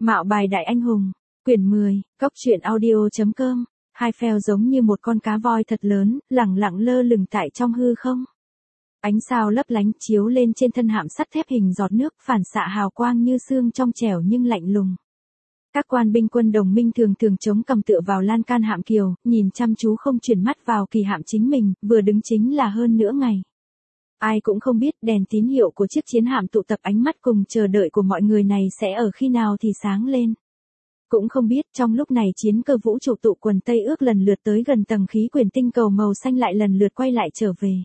Mạo bài đại anh hùng, quyển 10, Cốc truyện audio.com. Hai phèo giống như một con cá voi thật lớn, lẳng lặng lơ lửng tại trong hư không. Ánh sao lấp lánh chiếu lên trên thân hạm sắt thép hình giọt nước, phản xạ hào quang như sương trong trẻo nhưng lạnh lùng. Các quan binh quân đồng minh thường thường chống cằm tựa vào lan can hạm kiều, nhìn chăm chú không chuyển mắt vào kỳ hạm chính mình, vừa đứng chính là hơn nửa ngày. Ai cũng không biết đèn tín hiệu của chiếc chiến hạm tụ tập ánh mắt cùng chờ đợi của mọi người này sẽ ở khi nào thì sáng lên. Cũng không biết trong lúc này chiến cơ vũ trụ tụ quần Tây Ước lần lượt tới gần tầng khí quyển tinh cầu màu xanh lại lần lượt quay lại trở về.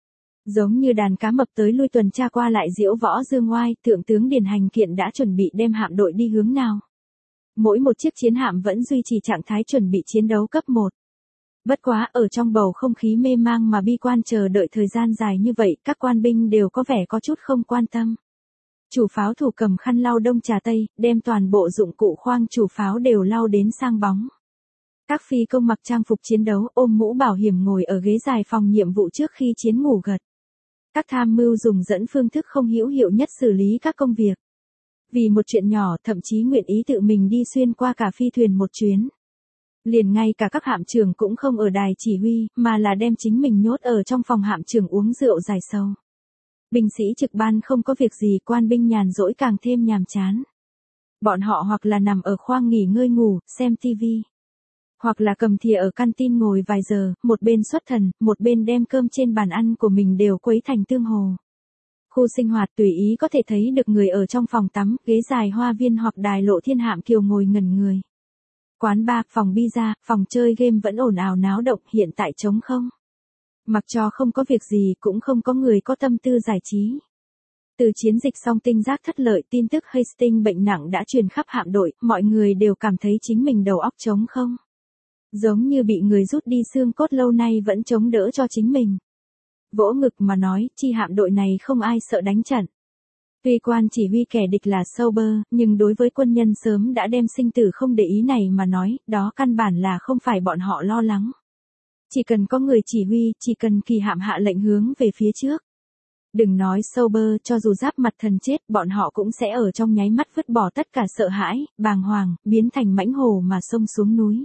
Giống như đàn cá mập tới lui tuần tra qua lại diễu võ dương ngoai, thượng tướng Điền Hành Kiện đã chuẩn bị đem hạm đội đi hướng nào. Mỗi một chiếc chiến hạm vẫn duy trì trạng thái chuẩn bị chiến đấu cấp 1. Bất quá ở trong bầu không khí mê mang mà bi quan chờ đợi thời gian dài như vậy, các quan binh đều có vẻ có chút không quan tâm. Chủ pháo thủ cầm khăn lau đông trà tây, đem toàn bộ dụng cụ khoang chủ pháo đều lau đến sang bóng. Các phi công mặc trang phục chiến đấu ôm mũ bảo hiểm ngồi ở ghế dài phòng nhiệm vụ trước khi chiến ngủ gật. Các tham mưu dùng dẫn phương thức không hữu hiệu nhất xử lý các công việc. Vì một chuyện nhỏ thậm chí nguyện ý tự mình đi xuyên qua cả phi thuyền một chuyến. Liền ngay cả các hạm trưởng cũng không ở đài chỉ huy, mà là đem chính mình nhốt ở trong phòng hạm trưởng uống rượu dài sâu. Binh sĩ trực ban không có việc gì, quan binh nhàn rỗi càng thêm nhàm chán. Bọn họ hoặc là nằm ở khoang nghỉ ngơi ngủ, xem tivi. Hoặc là cầm thìa ở canteen ngồi vài giờ, một bên xuất thần, một bên đem cơm trên bàn ăn của mình đều quấy thành tương hồ. Khu sinh hoạt tùy ý có thể thấy được người ở trong phòng tắm, ghế dài hoa viên hoặc đài lộ thiên hạm kiều ngồi ngẩn người. Quán bar, phòng pizza, phòng chơi game vẫn ồn ào náo động, hiện tại trống không. Mặc cho không có việc gì cũng không có người có tâm tư giải trí. Từ chiến dịch song tinh giác thất lợi, tin tức Hastings bệnh nặng đã truyền khắp hạm đội, mọi người đều cảm thấy chính mình đầu óc trống không. Giống như bị người rút đi xương cốt lâu nay vẫn chống đỡ cho chính mình. Vỗ ngực mà nói, chi hạm đội này không ai sợ đánh trận. Tuy quan chỉ huy kẻ địch là Sauber, nhưng đối với quân nhân sớm đã đem sinh tử không để ý này mà nói, đó căn bản là không phải bọn họ lo lắng. Chỉ cần có người chỉ huy, chỉ cần kỳ hạm hạ lệnh hướng về phía trước. Đừng nói Sauber, cho dù giáp mặt thần chết, bọn họ cũng sẽ ở trong nháy mắt vứt bỏ tất cả sợ hãi, bàng hoàng, biến thành mãnh hổ mà xông xuống núi.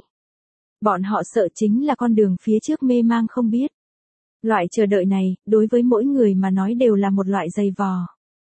Bọn họ sợ chính là con đường phía trước mê mang không biết. Loại chờ đợi này, đối với mỗi người mà nói đều là một loại giày vò.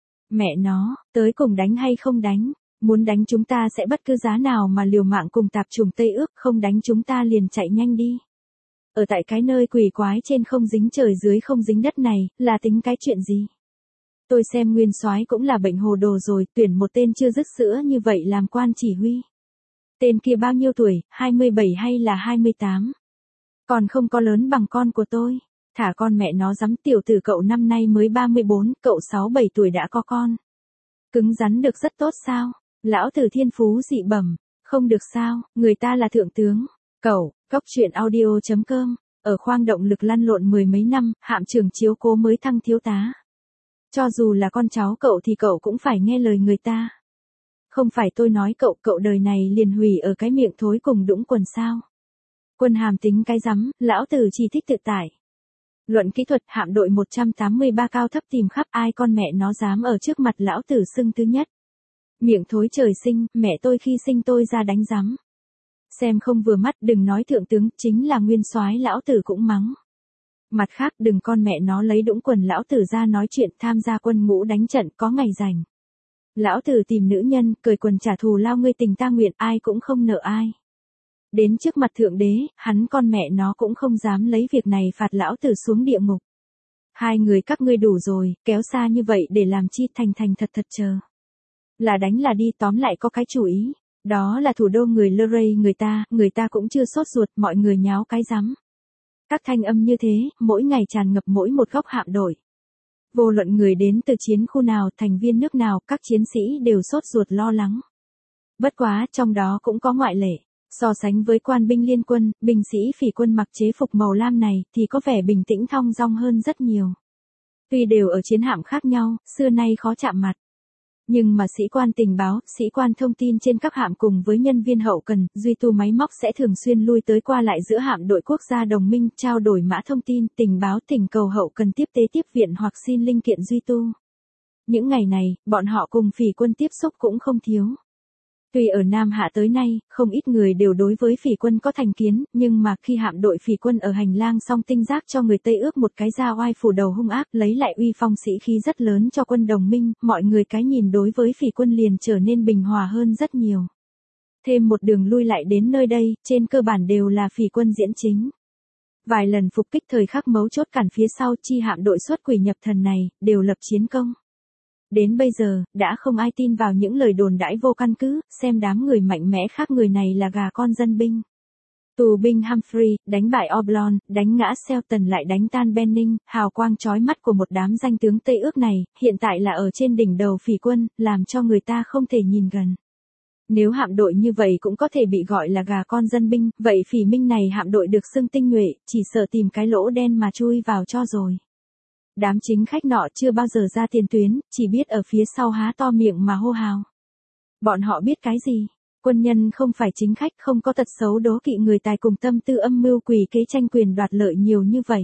Mẹ nó, tới cùng đánh hay không đánh? Muốn đánh chúng ta sẽ bất cứ giá nào mà liều mạng cùng tạp chủng Tây Ước, không đánh chúng ta liền chạy nhanh đi. Ở tại cái nơi quỷ quái trên không dính trời dưới không dính đất này, là tính cái chuyện gì? Tôi xem Nguyên Soái cũng là bệnh hồ đồ rồi, tuyển một tên chưa dứt sữa như vậy làm quan chỉ huy. Tên kia bao nhiêu tuổi, 27 hay là 28? Còn không có lớn bằng con của tôi. Thả con mẹ nó dám, tiểu tử cậu năm nay mới 34, cậu 6-7 tuổi đã có con. Cứng rắn được rất tốt sao? Lão tử thiên phú dị bẩm, không được sao, người ta là thượng tướng. Cậu, Cốc truyện audio.com, ở khoang động lực lăn lộn mười mấy năm, hạm trưởng chiếu cố mới thăng thiếu tá. Cho dù là con cháu cậu thì cậu cũng phải nghe lời người ta. Không phải tôi nói cậu, cậu đời này liền hủy ở cái miệng thối cùng đũng quần sao. Quân hàm tính cái rắm, lão tử chỉ thích tự tại. Luận kỹ thuật, hạm đội 183 cao thấp tìm khắp, ai con mẹ nó dám ở trước mặt lão tử xưng thứ nhất. Miệng thối trời sinh, mẹ tôi khi sinh tôi ra đánh rắm. Xem không vừa mắt, đừng nói thượng tướng, chính là Nguyên Soái lão tử cũng mắng. Mặt khác, đừng con mẹ nó lấy đũng quần lão tử ra nói chuyện, tham gia quân ngũ đánh trận có ngày rảnh. Lão tử tìm nữ nhân, cởi quần trả thù lao ngươi tình ta nguyện, ai cũng không nợ ai. Đến trước mặt thượng đế, hắn con mẹ nó cũng không dám lấy việc này phạt lão tử xuống địa ngục. Hai người các ngươi đủ rồi, kéo xa như vậy để làm chi, thành thật chờ. Là đánh là đi, tóm lại có cái chủ ý. Đó là thủ đô người Luray, người ta cũng chưa sốt ruột, mọi người nháo cái rắm. Các thanh âm như thế, mỗi ngày tràn ngập mỗi một góc hạm đội. Vô luận người đến từ chiến khu nào, thành viên nước nào, các chiến sĩ đều sốt ruột lo lắng. Bất quá, trong đó cũng có ngoại lệ. So sánh với quan binh liên quân, binh sĩ phỉ quân mặc chế phục màu lam này thì có vẻ bình tĩnh thong dong hơn rất nhiều. Tuy đều ở chiến hạm khác nhau, xưa nay khó chạm mặt. Nhưng mà sĩ quan tình báo, sĩ quan thông tin trên các hạm cùng với nhân viên hậu cần, duy tu máy móc sẽ thường xuyên lui tới qua lại giữa hạm đội quốc gia đồng minh, trao đổi mã thông tin, tình báo, thỉnh cầu hậu cần tiếp tế tiếp viện hoặc xin linh kiện duy tu. Những ngày này, bọn họ cùng phỉ quân tiếp xúc cũng không thiếu. Tuy ở Nam Hạ tới nay, không ít người đều đối với phỉ quân có thành kiến, nhưng mà khi hạm đội phỉ quân ở hành lang song tinh giác cho người Tây ước một cái ra oai phủ đầu hung ác, lấy lại uy phong sĩ khí rất lớn cho quân đồng minh, mọi người cái nhìn đối với phỉ quân liền trở nên bình hòa hơn rất nhiều. Thêm một đường lui lại đến nơi đây, trên cơ bản đều là phỉ quân diễn chính. Vài lần phục kích thời khắc mấu chốt cản phía sau chi hạm đội xuất quỷ nhập thần này, đều lập chiến công. Đến bây giờ, đã không ai tin vào những lời đồn đãi vô căn cứ, xem đám người mạnh mẽ khác người này là gà con dân binh. Tù binh Humphrey, đánh bại Oblon, đánh ngã Shelton lại đánh tan Benning, hào quang chói mắt của một đám danh tướng Tây ước này, hiện tại là ở trên đỉnh đầu phỉ quân, làm cho người ta không thể nhìn gần. Nếu hạm đội như vậy cũng có thể bị gọi là gà con dân binh, vậy phỉ minh này hạm đội được xưng tinh nhuệ, chỉ sợ tìm cái lỗ đen mà chui vào cho rồi. Đám chính khách nọ chưa bao giờ ra tiền tuyến, chỉ biết ở phía sau há to miệng mà hô hào. Bọn họ biết cái gì? Quân nhân không phải chính khách, không có tật xấu đố kỵ người tài cùng tâm tư âm mưu quỷ kế tranh quyền đoạt lợi nhiều như vậy.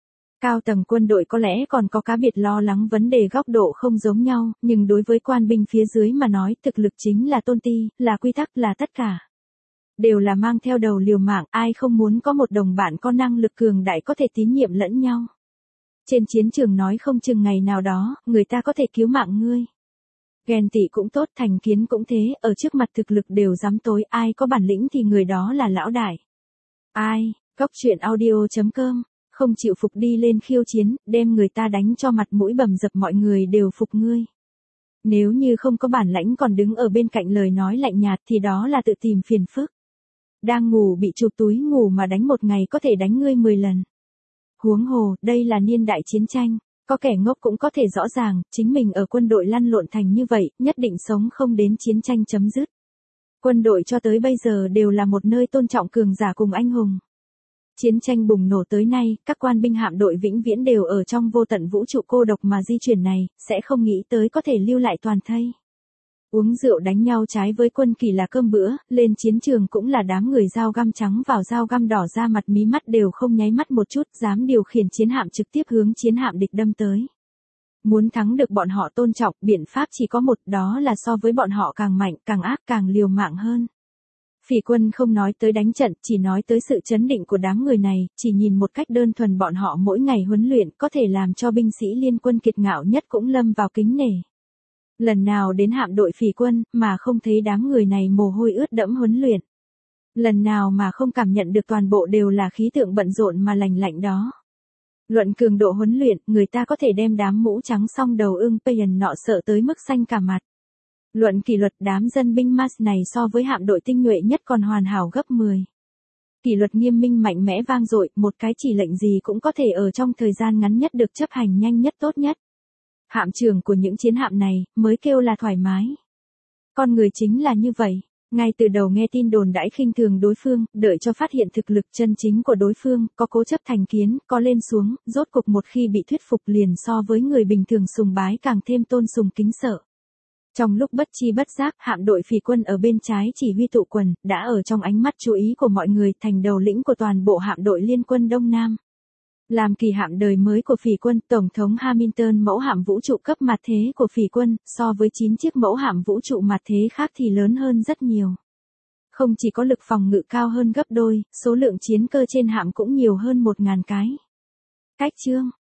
Cao tầng quân đội có lẽ còn có cá biệt lo lắng vấn đề góc độ không giống nhau, nhưng đối với quan binh phía dưới mà nói thực lực chính là tôn ti, là quy tắc, là tất cả. Đều là mang theo đầu liều mạng, ai không muốn có một đồng bạn có năng lực cường đại có thể tín nhiệm lẫn nhau. Trên chiến trường nói không chừng ngày nào đó, người ta có thể cứu mạng ngươi. Ghen tị cũng tốt, thành kiến cũng thế, ở trước mặt thực lực đều dám tối, ai có bản lĩnh thì người đó là lão đại. Ai, Cóc Truyện Audio.com, không chịu phục đi lên khiêu chiến, đem người ta đánh cho mặt mũi bầm dập mọi người đều phục ngươi. Nếu như không có bản lãnh còn đứng ở bên cạnh lời nói lạnh nhạt thì đó là tự tìm phiền phức. Đang ngủ bị chụp túi ngủ mà đánh một ngày có thể đánh ngươi 10 lần. Huống hồ, đây là niên đại chiến tranh, có kẻ ngốc cũng có thể rõ ràng, chính mình ở quân đội lăn lộn thành như vậy, nhất định sống không đến chiến tranh chấm dứt. Quân đội cho tới bây giờ đều là một nơi tôn trọng cường giả cùng anh hùng. Chiến tranh bùng nổ tới nay, các quan binh hạm đội vĩnh viễn đều ở trong vô tận vũ trụ cô độc mà di chuyển này, sẽ không nghĩ tới có thể lưu lại toàn thây. Uống rượu đánh nhau trái với quân kỳ là cơm bữa, lên chiến trường cũng là đám người dao găm trắng vào dao găm đỏ ra mặt mí mắt đều không nháy mắt một chút, dám điều khiển chiến hạm trực tiếp hướng chiến hạm địch đâm tới. Muốn thắng được bọn họ tôn trọng, biện pháp chỉ có một, đó là so với bọn họ càng mạnh, càng ác, càng liều mạng hơn. Phỉ quân không nói tới đánh trận, chỉ nói tới sự chấn định của đám người này, chỉ nhìn một cách đơn thuần bọn họ mỗi ngày huấn luyện có thể làm cho binh sĩ liên quân kiệt ngạo nhất cũng lâm vào kính nể. Lần nào đến hạm đội phỉ quân, mà không thấy đám người này mồ hôi ướt đẫm huấn luyện. Lần nào mà không cảm nhận được toàn bộ đều là khí tượng bận rộn mà lành lạnh đó. Luận cường độ huấn luyện, người ta có thể đem đám mũ trắng song đầu ưng Payan nọ sợ tới mức xanh cả mặt. Luận kỷ luật, đám dân binh Mars này so với hạm đội tinh nhuệ nhất còn hoàn hảo gấp 10. Kỷ luật nghiêm minh mạnh mẽ vang dội, một cái chỉ lệnh gì cũng có thể ở trong thời gian ngắn nhất được chấp hành nhanh nhất tốt nhất. Hạm trưởng của những chiến hạm này, mới kêu là thoải mái. Con người chính là như vậy, ngay từ đầu nghe tin đồn đãi khinh thường đối phương, đợi cho phát hiện thực lực chân chính của đối phương, có cố chấp thành kiến, có lên xuống, rốt cục một khi bị thuyết phục liền so với người bình thường sùng bái càng thêm tôn sùng kính sợ. Trong lúc bất chi bất giác, hạm đội phỉ quân ở bên trái chỉ huy tụ quần, đã ở trong ánh mắt chú ý của mọi người, thành đầu lĩnh của toàn bộ hạm đội liên quân Đông Nam. Làm kỳ hạm đời mới của phỉ quân, Tổng thống Hamilton mẫu hạm vũ trụ cấp mặt thế của phỉ quân, so với 9 chiếc mẫu hạm vũ trụ mặt thế khác thì lớn hơn rất nhiều. Không chỉ có lực phòng ngự cao hơn gấp đôi, số lượng chiến cơ trên hạm cũng nhiều hơn 1000 cái. Cách chương